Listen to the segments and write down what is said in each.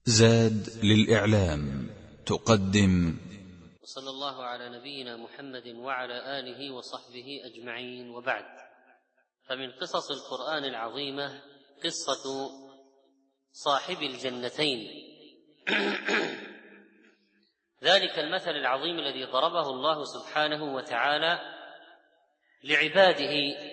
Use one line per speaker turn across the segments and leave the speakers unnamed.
زاد للإعلام تقدم.
وصلى الله على نبينا محمد وعلى آله وصحبه أجمعين، وبعد. فمن قصص القرآن العظيمة قصة صاحب الجنتين ذلك المثل العظيم الذي ضربه الله سبحانه وتعالى لعباده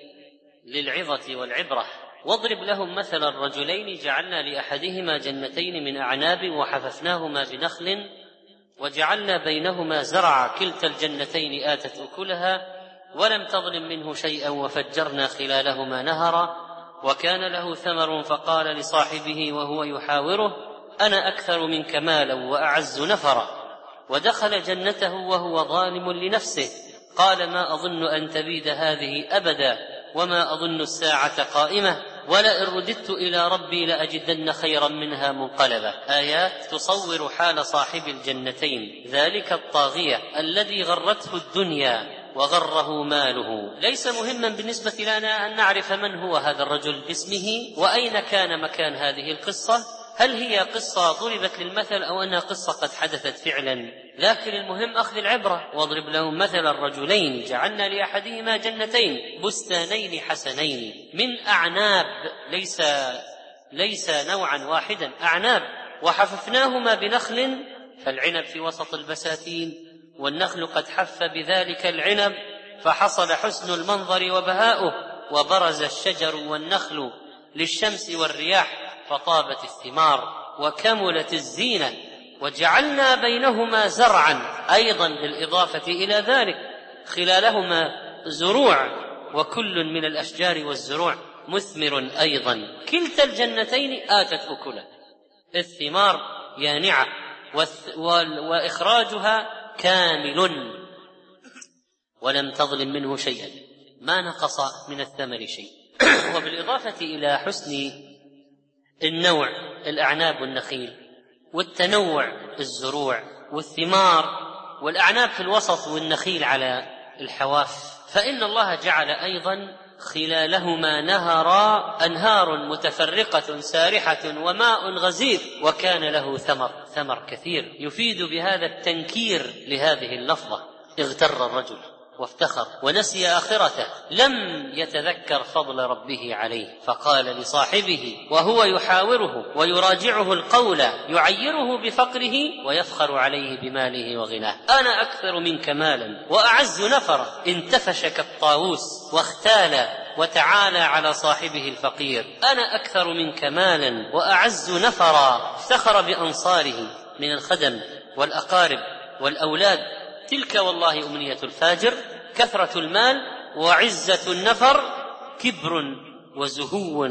للعظة والعبرة. واضرب لهم مثل الرجلين جعلنا لأحدهما جنتين من أعناب وحففناهما بنخل وجعلنا بينهما زرعا كلتا الجنتين آتت أكلها ولم تظلم منه شيئا وفجرنا خلالهما نهرا وكان له ثمر فقال لصاحبه وهو يحاوره أنا أكثر منك مالا وأعز نفرا ودخل جنته وهو ظالم لنفسه قال ما أظن أن تبيد هذه أبدا وما أظن الساعة قائمة ولئن رددت إلى ربي لأجدن خيرا منها منقلبا. آيات تصور حال صاحب الجنتين، ذلك الطاغية الذي غرته الدنيا وغره ماله. ليس مهما بالنسبة لنا أن نعرف من هو هذا الرجل باسمه وأين كان مكان هذه القصة، هل هي قصة ضربت للمثل أو أنها قصة قد حدثت فعلا، لكن المهم أخذ العبرة. واضرب لهم مثل الرجلين جعلنا لأحدهما جنتين بستانين حسنين من أعناب، ليس نوعا واحدا، أعناب، وحففناهما بنخل، فالعنب في وسط البساتين والنخل قد حف بذلك العنب فحصل حسن المنظر وبهاؤه وبرز الشجر والنخل للشمس والرياح فطابت الثمار وكملت الزينة وجعلنا بينهما زرعا، أيضا بالإضافة إلى ذلك خلالهما زروع وكل من الأشجار والزروع مثمر أيضا كلتا الجنتين آتت أكلها، الثمار يانعة وإخراجها كامل ولم تظلم منه شيئا، ما نقص من الثمر شيء. وبالإضافة إلى حسن النوع الأعناب والنخيل والتنوع الزروع والثمار والأعناب في الوسط والنخيل على الحواف، فإن الله جعل أيضا خلالهما نهرا أنهار متفرقة سارحة وماء غزير وكان له ثمر كثير. يفيد بهذا التنكير لهذه اللفظة. اغتر الرجل وافتخر ونسي آخرته، لم يتذكر فضل ربه عليه، فقال لصاحبه وهو يحاوره ويراجعه القول يعيره بفقره ويفخر عليه بماله وغناه أنا أكثر منك مالا وأعز نفرا، انتفش كالطاووس واختال وتعالى على صاحبه الفقير أنا أكثر منك مالا وأعز نفرا، افتخر بأنصاره من الخدم والأقارب والأولاد. تلك والله أمنية الفاجر، كثرة المال وعزة النفر، كبر وزهو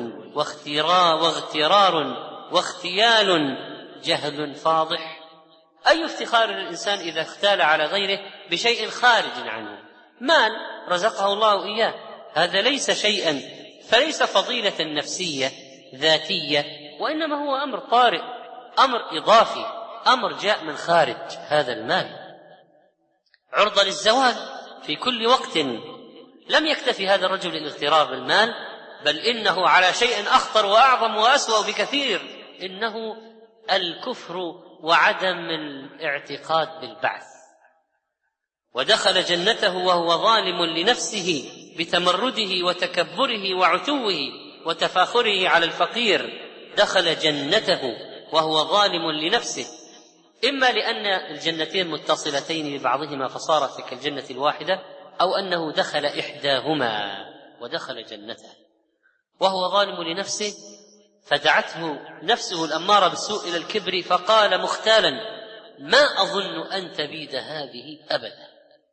واغترار واختيال، جهل فاضح. أي افتخار للإنسان إذا اختال على غيره بشيء خارج عنه، مال رزقه الله إياه، هذا ليس شيئا، فليس فضيلة نفسية ذاتية، وإنما هو أمر طارئ، أمر إضافي، أمر جاء من خارج. هذا المال عرضة للزوال في كل وقت. لم يكتفي هذا الرجل الاغترار بالمال، بل إنه على شيء أخطر وأعظم وأسوأ بكثير، إنه الكفر وعدم الاعتقاد بالبعث. ودخل جنته وهو ظالم لنفسه بتمرده وتكبره وعتوه وتفاخره على الفقير، دخل جنته وهو ظالم لنفسه، إما لأن الجنتين متصلتين ببعضهما فصارت كالجنة الواحدة، أو أنه دخل إحداهما ودخل جنته وهو ظالم لنفسه، فدعته نفسه الأمارة بالسوء إلى الكبر فقال مختالا ما أظن أن تبيد هذه أبدا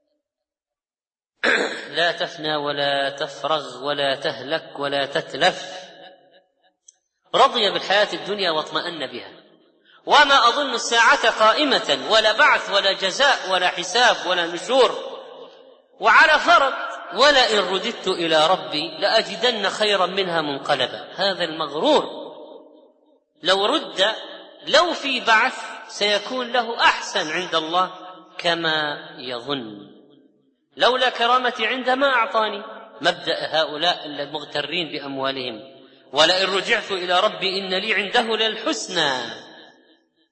لا تفنى ولا تفرغ ولا تهلك ولا تتلف. رضي بالحياة الدنيا واطمأن بها، وما أظن الساعة قائمة ولا بعث ولا جزاء ولا حساب ولا نشور، وعلى فرض ولئن رددت إلى ربي لأجدن خيرا منها منقلبا. هذا المغرور لو في بعث سيكون له أحسن عند الله كما يظن، لولا كرامتي عند ما أعطاني. مبدأ هؤلاء المغترين بأموالهم، ولئن رجعت إلى ربي إن لي عنده للحسنى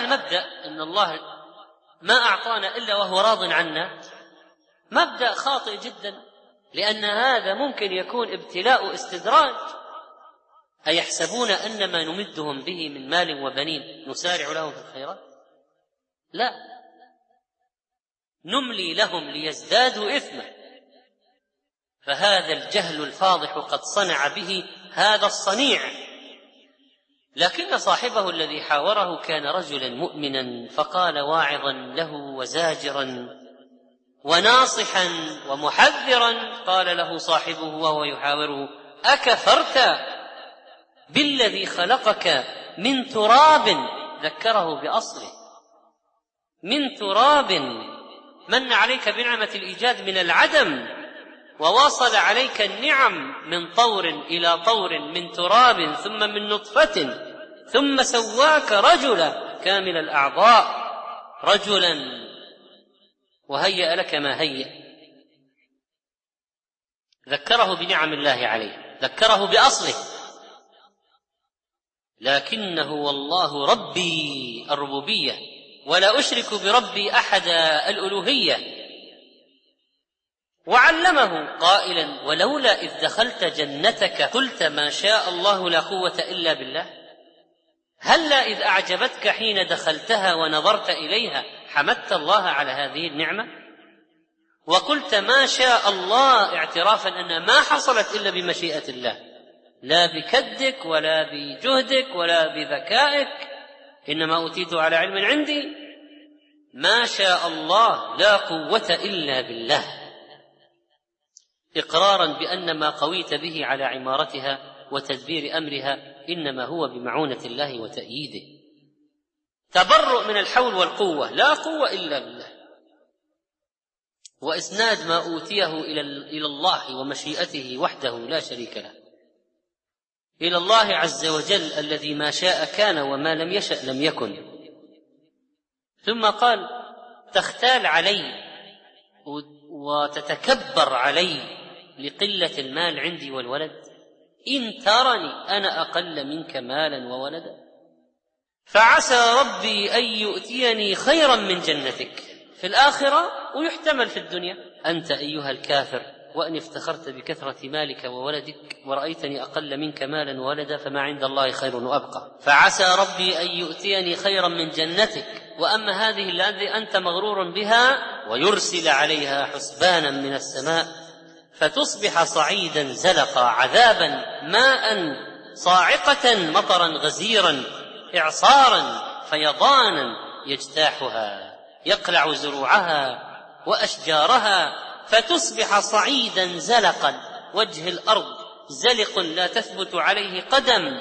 المبدأ أن الله ما أعطانا إلا وهو راض عنا مبدأ خاطئ جدا، لأن هذا ممكن يكون ابتلاء استدراج. أيحسبون أن ما نمدهم به من مال وبنين نسارع لهم في الخيرات؟ لا، نملي لهم ليزدادوا إثما. فهذا الجهل الفاضح قد صنع به هذا الصنيع. لكن صاحبه الذي حاوره كان رجلا مؤمنا، فقال واعظا له وزاجرا وناصحا ومحذرا، قال له صاحبه وهو يحاوره: أكفرت بالذي خلقك من تراب؟ ذكره بأصله، من تراب، من عليك بنعمة الإيجاد من العدم، وواصل عليك النعم من طور إلى طور، من تراب ثم من نطفة، ثم سواك رجلا كامل الأعضاء، رجلا وهيأ لك ما هيأ. ذكره بنعم الله عليه، ذكره بأصله، لكنه والله ربي الربوبية ولا أشرك بربي أحد الألوهية. وعلمه قائلا: ولولا إذ دخلت جنتك قلت ما شاء الله لا قوة إلا بالله. هلا إذ أعجبتك حين دخلتها ونظرت إليها حمدت الله على هذه النعمة وقلت ما شاء الله، اعترافا أنها ما حصلت إلا بمشيئة الله، لا بكدك ولا بجهدك ولا بذكائك، إنما أوتيت على علم عندي. ما شاء الله لا قوة إلا بالله، إقرارا بأن ما قويت به على عمارتها وتدبير أمرها إنما هو بمعونة الله وتأييده. تبرؤ من الحول والقوة، لا قوة إلا بالله، وإسناد ما أوتيه إلى الله ومشيئته وحده لا شريك له، إلى الله عز وجل الذي ما شاء كان وما لم يشأ لم يكن. ثم قال: تختال علي وتتكبر علي لقلة المال عندي والولد؟ إن ترني أنا أقل منك مالا وولدا، فعسى ربي أن يؤتيني خيرا من جنتك في الآخرة ويحتمل في الدنيا. أنت أيها الكافر وأن افتخرت بكثرة مالك وولدك ورأيتني أقل منك مالا وولدا، فما عند الله خير وأبقى. فعسى ربي أن يؤتيني خيرا من جنتك، وأما هذه التي أنت مغرور بها ويرسل عليها حسبانا من السماء فتصبح صعيدا زلقا، عذابا ماء صاعقة، مطرا غزيرا، إعصارا فيضانا يجتاحها، يقلع زروعها وأشجارها، فتصبح صعيدا زلقا، وجه الأرض زلق لا تثبت عليه قدم،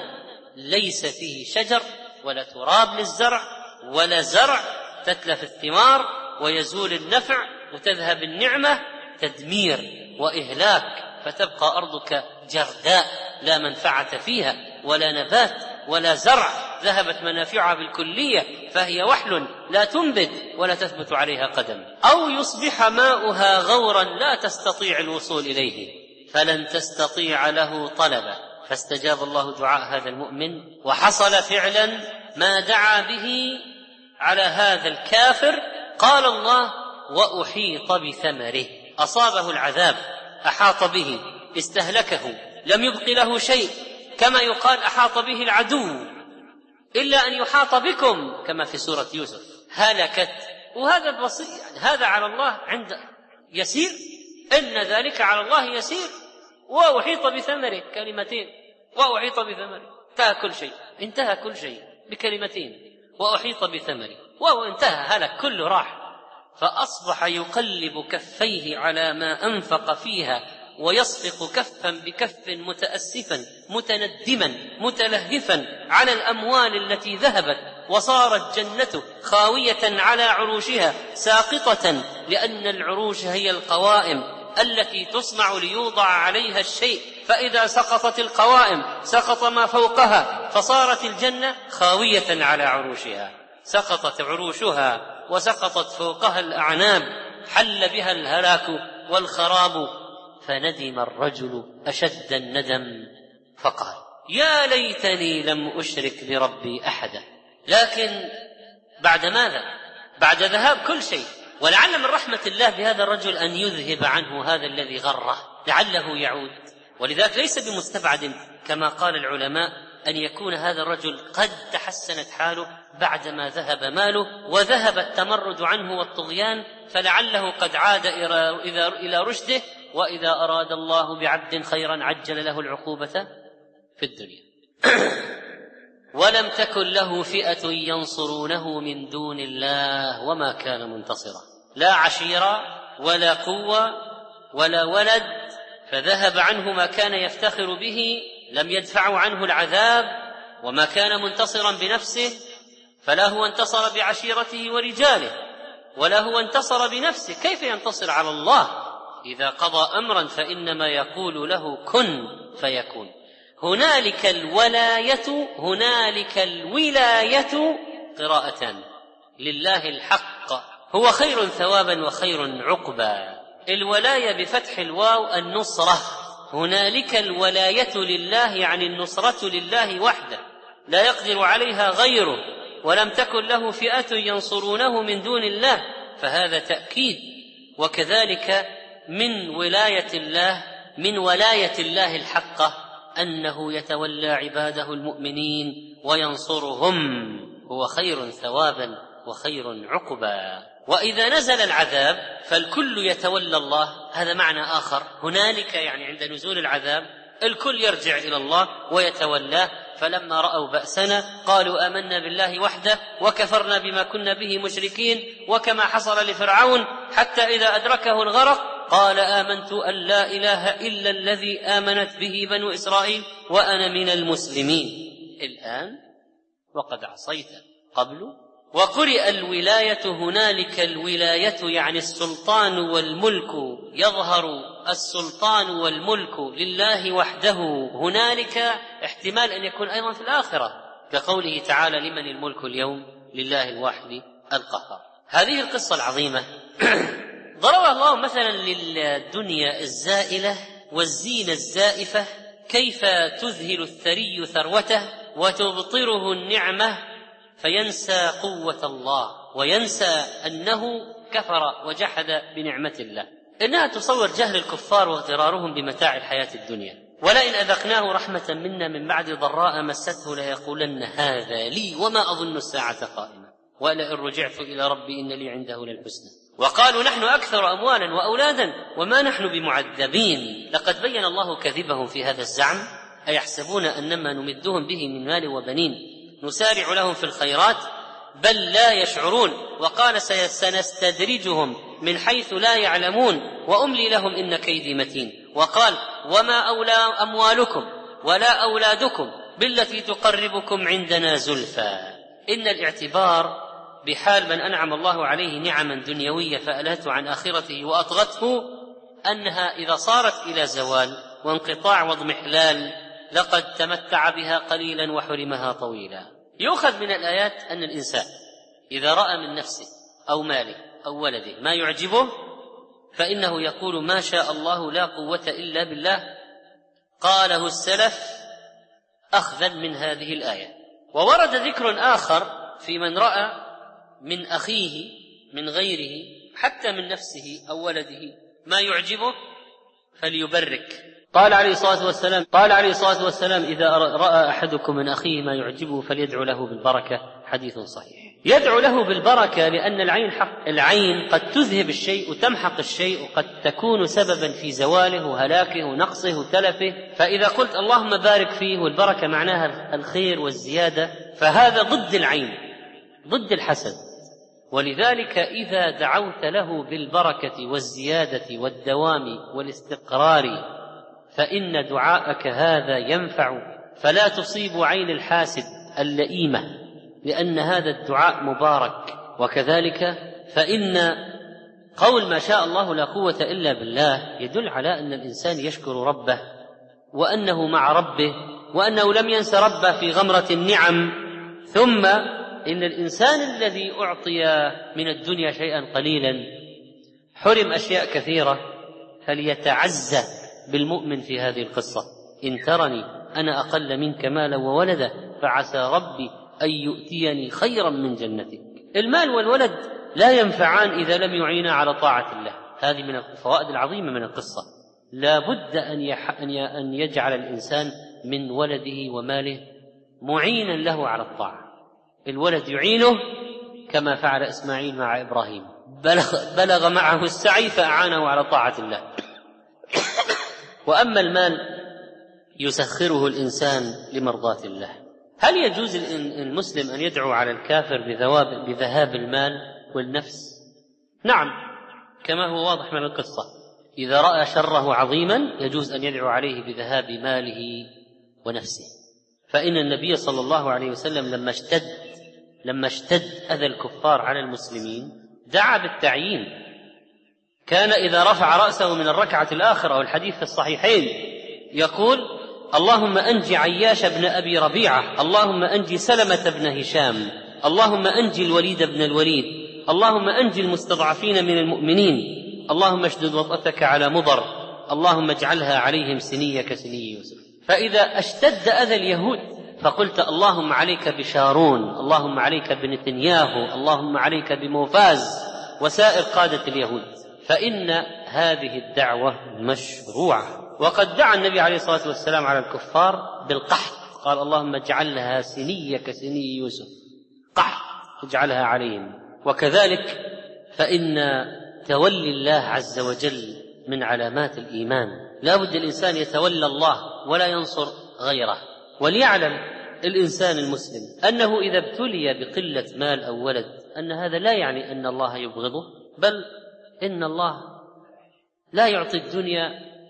ليس فيه شجر ولا تراب للزرع ولا زرع، تتلف الثمار ويزول النفع وتذهب النعمة، تدمير وإهلاك، فتبقى أرضك جرداء لا منفعة فيها ولا نبات ولا زرع، ذهبت منافعها بالكلية، فهي وحل لا تنبت ولا تثبت عليها قدم. أو يصبح ماؤها غورا لا تستطيع الوصول إليه فلن تستطيع له طلبا. فاستجاب الله دعاء هذا المؤمن، وحصل فعلا ما دعا به على هذا الكافر. قال الله: وأحيط بثمره، أصابه العذاب، أحاط به، استهلكه، لم يبق له شيء، كما يقال أحاط به العدو إلا أن يحاط بكم، كما في سورة يوسف، هلكت. وهذا البسيط، هذا على الله عند يسير، إن ذلك على الله يسير. وأحيط بثمره، كلمتين، وأحيط بثمره، انتهى كل شيء، انتهى كل شيء بكلمتين، وأحيط بثمره، وهو انتهى، هلك، كله راح. فأصبح يقلب كفيه على ما أنفق فيها، ويسبق كفا بكف، متأسفا متندما متلهفا على الأموال التي ذهبت، وصارت جنته خاوية على عروشها ساقطة، لأن العروش هي القوائم التي تصنع ليوضع عليها الشيء، فإذا سقطت القوائم سقط ما فوقها، فصارت الجنة خاوية على عروشها، سقطت عروشها وسقطت فوقها الأعناب، حل بها الهلاك والخراب. فندم الرجل أشد الندم فقال: يا ليتني لم أشرك بربي أحدا. لكن بعد ماذا؟ بعد ذهاب كل شيء. ولعل من رحمة الله بهذا الرجل أن يذهب عنه هذا الذي غره لعله يعود. ولذلك ليس بمستبعد كما قال العلماء أن يكون هذا الرجل قد تحسنت حاله بعدما ذهب ماله وذهب التمرد عنه والطغيان، فلعله قد عاد إلى رشده، وإذا أراد الله بعبد خيرا عجل له العقوبة في الدنيا. ولم تكن له فئة ينصرونه من دون الله وما كان منتصرا، لا عشيرة ولا قوة ولا ولد، فذهب عنه ما كان يفتخر به، لم يدفع عنه العذاب، وما كان منتصرا بنفسه، فلا هو انتصر بعشيرته ورجاله ولا هو انتصر بنفسه. كيف ينتصر على الله؟ إذا قضى أمرا فإنما يقول له كن فيكون. هنالك الولاية قراءتان لله الحق، هو خير ثوابا وخير عقبا. الولاية بفتح الواو النصرة، هنالك الولاية لله يعني النصرة لله وحده لا يقدر عليها غيره، ولم تكن له فئة ينصرونه من دون الله، فهذا تأكيد. وكذلك من ولاية الله الحقة أنه يتولى عباده المؤمنين وينصرهم، هو خير ثوابا وخير عقبا. وإذا نزل العذاب فالكل يتولى الله، هذا معنى آخر. هنالك يعني عند نزول العذاب الكل يرجع إلى الله ويتولاه. فلما رأوا بأسنا قالوا آمنا بالله وحده وكفرنا بما كنا به مشركين، وكما حصل لفرعون حتى إذا أدركه الغرق قال آمنت أن لا إله إلا الذي آمنت به بنو إسرائيل وأنا من المسلمين. الآن وقد عصيت قبل. وقرئ الولاية هنالك الولاية يعني السلطان والملك، يظهر السلطان والملك لله وحده. هنالك احتمال أن يكون أيضا في الآخرة، كقوله تعالى لمن الملك اليوم لله الواحد القهار. هذه القصة العظيمة ضرب الله مثلا للدنيا الزائلة والزينة الزائفة، كيف تذهل الثري ثروته وتبطره النعمة فينسى قوة الله وينسى أنه كفر وجحد بنعمة الله. إنها تصور جهل الكفار واغترارهم بمتاع الحياة الدنيا. ولئن أذقناه رحمة منا من بعد ضراء مسته ليقولن هذا لي وما أظن الساعة قائمة ولئن رجعت إلى ربي إن لي عنده للحسنى. وقالوا نحن أكثر أموالا وأولادا وما نحن بمعذبين. لقد بين الله كذبهم في هذا الزعم، أيحسبون أنما نمدهم به من مال وبنين نسارع لهم في الخيرات بل لا يشعرون. وقال سنستدرجهم من حيث لا يعلمون وأملي لهم إن كيدي متين. وقال وما أولى أموالكم ولا أولادكم بالتي تقربكم عندنا زلفى. إن الاعتبار بحال من أنعم الله عليه نعما دنيوية فألهته عن آخرته وأطغته أنها إذا صارت إلى زوال وانقطاع واضمحلال لقد تمتع بها قليلا وحرمها طويلا. يؤخذ من الآيات أن الإنسان إذا رأى من نفسه أو ماله أو ولده ما يعجبه فإنه يقول ما شاء الله لا قوة إلا بالله. قاله السلف أخذا من هذه الآية. وورد ذكر آخر في من رأى من أخيه من غيره حتى من نفسه أو ولده ما يعجبه فليبرك. قال عليه الصلاة والسلام إذا رأى أحدكم من أخيه ما يعجبه فليدعو له بالبركة. حديث صحيح. يدعو له بالبركة لأن العين قد تذهب الشيء وتمحق الشيء وقد تكون سببا في زواله وهلاكه ونقصه وتلفه. فإذا قلت اللهم بارك فيه والبركة معناها الخير والزيادة، فهذا ضد العين ضد الحسد. ولذلك إذا دعوت له بالبركة والزيادة والدوام والاستقرار فإن دعاءك هذا ينفع فلا تصيب عين الحاسد اللئيمة، لأن هذا الدعاء مبارك. وكذلك فإن قول ما شاء الله لا قوة إلا بالله يدل على أن الإنسان يشكر ربه وأنه مع ربه وأنه لم ينس ربه في غمرة النعم. ثم إن الإنسان الذي أعطي من الدنيا شيئا قليلا حرم أشياء كثيرة فليتعزى بالمؤمن في هذه القصة. إن ترني أنا أقل منك مالا وولدا فعسى ربي أن يؤتيني خيرا من جنتك. المال والولد لا ينفعان إذا لم يعينا على طاعة الله. هذه من الفوائد العظيمة من القصة. لا بد أن يجعل الإنسان من ولده وماله معينا له على الطاعة. الولد يعينه كما فعل إسماعيل مع إبراهيم، بلغ معه السعي فأعانه على طاعة الله. وأما المال يسخره الإنسان لمرضاة الله. هل يجوز المسلم أن يدعو على الكافر بذهاب المال والنفس؟ نعم، كما هو واضح من القصة. إذا رأى شره عظيما يجوز أن يدعو عليه بذهاب ماله ونفسه. فإن النبي صلى الله عليه وسلم لما اشتد أذى الكفار على المسلمين دعا بالتعيين. كان إذا رفع رأسه من الركعة الآخرة، والحديث في الصحيحين، يقول: اللهم أنجي عياش بن أبي ربيعة، اللهم أنجي سلمة بن هشام، اللهم أنجي الوليد بن الوليد، اللهم أنجي المستضعفين من المؤمنين، اللهم اشدد وطأتك على مضر، اللهم اجعلها عليهم سنية كسني يوسف. فإذا اشتد أذى اليهود فقلت: اللهم عليك بشارون، اللهم عليك بنتنياهو، اللهم عليك بموفاز وسائر قادة اليهود، فإن هذه الدعوة مشروعة. وقد دعا النبي عليه الصلاة والسلام على الكفار بالقحط، قال: اللهم اجعلها سنية كسني يوسف، قحط اجعلها عليهم. وكذلك فإن تولي الله عز وجل من علامات الإيمان. لا بد الإنسان يتولى الله ولا ينصر غيره. وليعلم الإنسان المسلم أنه إذا ابتلي بقلة مال أو ولد أن هذا لا يعني أن الله يبغضه، بل إن الله لا يعطي الدنيا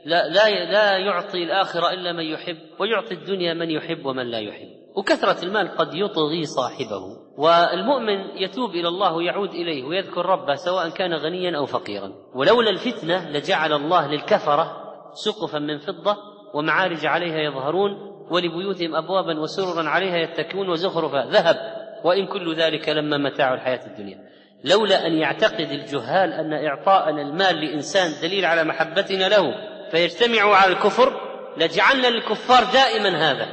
لا يعطي الآخرة إلا من يحب، ويعطي الدنيا من يحب ومن لا يحب. وكثرة المال قد يطغي صاحبه، والمؤمن يتوب إلى الله ويعود إليه ويذكر ربه سواء كان غنيا أو فقيرا. ولولا الفتنة لجعل الله للكفرة سقفا من فضة ومعارج عليها يظهرون، ولبيوتهم أبوابا وسررا عليها يتكئون وزخرفا ذهب، وإن كل ذلك لما متاع الحياة الدنيا. لولا أن يعتقد الجهال أن إعطاءنا المال لإنسان دليل على محبتنا له فيجتمعوا على الكفر لجعلنا للكفار دائما هذا،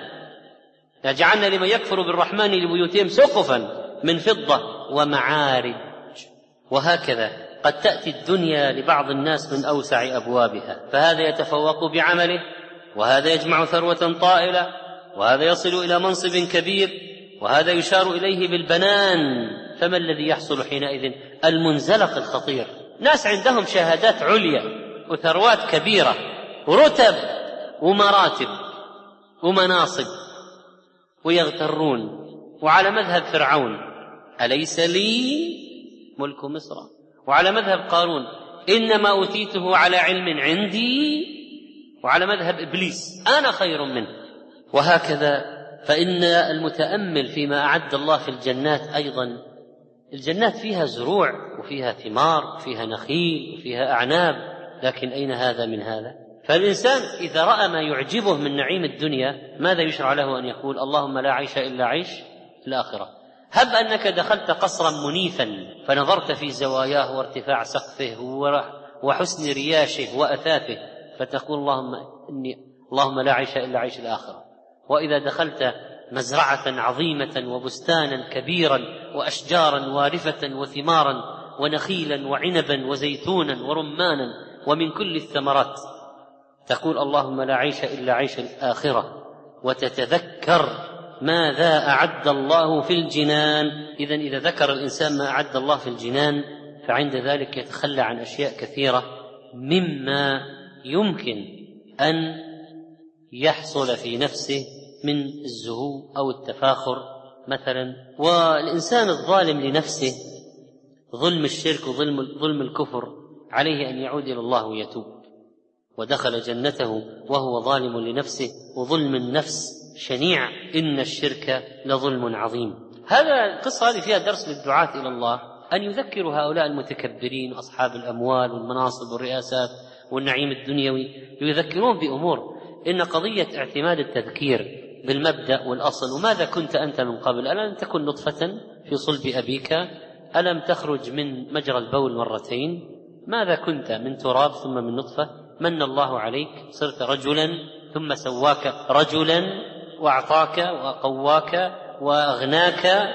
لجعلنا لمن يكفر بالرحمن لبيوتهم سقفا من فضة ومعارج. وهكذا قد تأتي الدنيا لبعض الناس من أوسع أبوابها، فهذا يتفوق بعمله، وهذا يجمع ثروة طائلة، وهذا يصل إلى منصب كبير، وهذا يشار إليه بالبنان. فما الذي يحصل حينئذ؟ المنزلق الخطير. ناس عندهم شهادات عليا وثروات كبيرة ورتب ومراتب ومناصب، ويغترون، وعلى مذهب فرعون: أليس لي ملك مصر؟ وعلى مذهب قارون: إنما أوتيته على علم عندي، وعلى مذهب إبليس: أنا خير منه. وهكذا فإن المتأمل فيما أعد الله في الجنات أيضا، الجنات فيها زروع وفيها ثمار وفيها نخيل وفيها أعناب، لكن أين هذا من هذا؟ فالإنسان إذا رأى ما يعجبه من نعيم الدنيا ماذا يشرع له أن يقول: اللهم لا عيش إلا عيش الآخرة. هب أنك دخلت قصرا منيفا فنظرت في زواياه وارتفاع سقفه وحسن رياشه وأثاثه فتقول: اللهم لا عيش إلا عيش الآخرة. وإذا دخلت مزرعة عظيمة وبستانا كبيرا وأشجارا وارفة وثمارا ونخيلا وعنبا وزيتونا ورمانا ومن كل الثمرات تقول: اللهم لا عيش إلا عيش الآخرة، وتتذكر ماذا أعد الله في الجنان. إذن إذا ذكر الإنسان ما أعد الله في الجنان فعند ذلك يتخلى عن أشياء كثيرة مما يمكن أن يحصل في نفسه من الزهو أو التفاخر مثلا. والإنسان الظالم لنفسه ظلم الشرك وظلم الكفر عليه أن يعود إلى الله ويتوب، ودخل جنته وهو ظالم لنفسه، وظلم النفس شنيع، إن الشرك لظلم عظيم. هذا القصة هذه فيها درس للدعاة إلى الله، أن يذكروا هؤلاء المتكبرين أصحاب الأموال والمناصب والرئاسات والنعيم الدنيوي، يذكرون بأمور. إن قضية اعتماد التذكير بالمبدأ والأصل: وماذا كنت أنت من قبل؟ ألم تكن نطفة في صلب أبيك؟ ألم تخرج من مجرى البول مرتين؟ ماذا كنت؟ من تراب ثم من نطفة. من الله عليك صرت رجلا ثم سواك رجلا وأعطاك وقواك وأغناك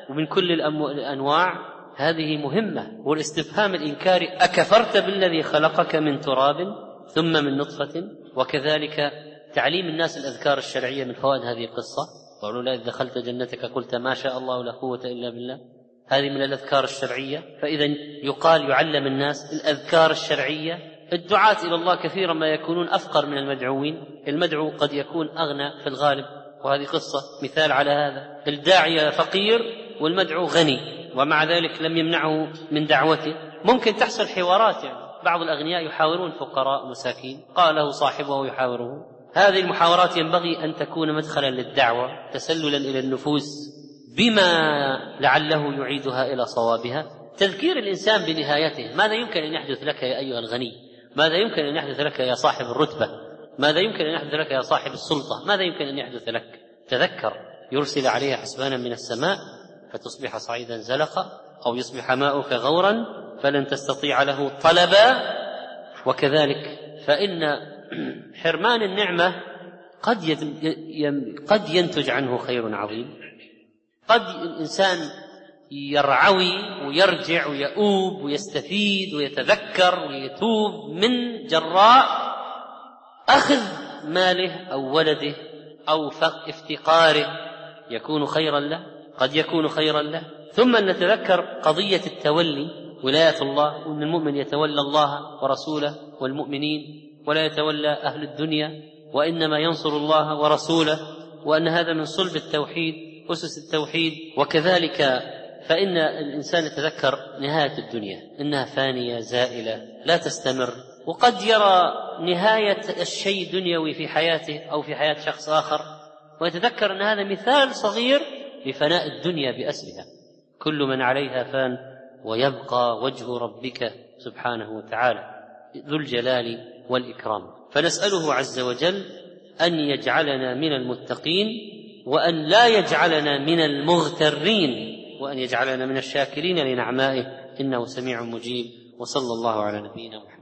ومن كل الأنواع، هذه مهمة. والاستفهام الإنكاري: أكفرت بالذي خلقك من تراب ثم من نطفة؟ وكذلك تعليم الناس الأذكار الشرعية من فوائد هذه القصة. قالوا: لا، إذا دخلت جنتك قلت ما شاء الله لا قوة إلا بالله. هذه من الأذكار الشرعية. فإذا يقال يعلم الناس الأذكار الشرعية. الدعاة إلى الله كثيرا ما يكونون أفقر من المدعوين. المدعو قد يكون أغنى في الغالب، وهذه قصة مثال على هذا. الداعية فقير والمدعو غني، ومع ذلك لم يمنعه من دعوته. ممكن تحصل حوارات، يعني بعض الأغنياء يحاورون فقراء مساكين، قال له صاحبه يحاوره. هذه المحاورات ينبغي أن تكون مدخلا للدعوة، تسللا إلى النفوس بما لعله يعيدها إلى صوابها. تذكير الإنسان بنهايته. ماذا يمكن أن يحدث لك يا أيها الغني؟ ماذا يمكن أن يحدث لك يا صاحب الرتبة؟ ماذا يمكن أن يحدث لك يا صاحب السلطة؟ ماذا يمكن أن يحدث لك؟ تذكر: يرسل عليها حسبانا من السماء فتصبح صعيدا زلقا، أو يصبح ماؤك غورا فلن تستطيع له طلبا. وكذلك فإن حرمان النعمة قد ينتج عنه خير عظيم. قد الإنسان يرعوي ويرجع ويؤوب ويستفيد ويتذكر ويتوب من جراء أخذ ماله أو ولده أو افتقاره، يكون خيرا له، قد يكون خيرا له. ثم نتذكر قضية التولي، ولاية الله، وأن المؤمن يتولى الله ورسوله والمؤمنين، ولا يتولى أهل الدنيا، وإنما ينصر الله ورسوله، وأن هذا من صلب التوحيد، أسس التوحيد. وكذلك فإن الإنسان يتذكر نهاية الدنيا، إنها فانية زائلة لا تستمر. وقد يرى نهاية الشيء دنيوي في حياته أو في حياة شخص آخر، ويتذكر أن هذا مثال صغير لفناء الدنيا بأسرها. كل من عليها فان ويبقى وجه ربك سبحانه وتعالى ذو الجلال والإكرام. فنسأله عز وجل أن يجعلنا من المتقين، وأن لا يجعلنا من المغترين، وأن يجعلنا من الشاكرين لنعمائه، إنه سميع مجيب. وصلى الله على نبينا محمد.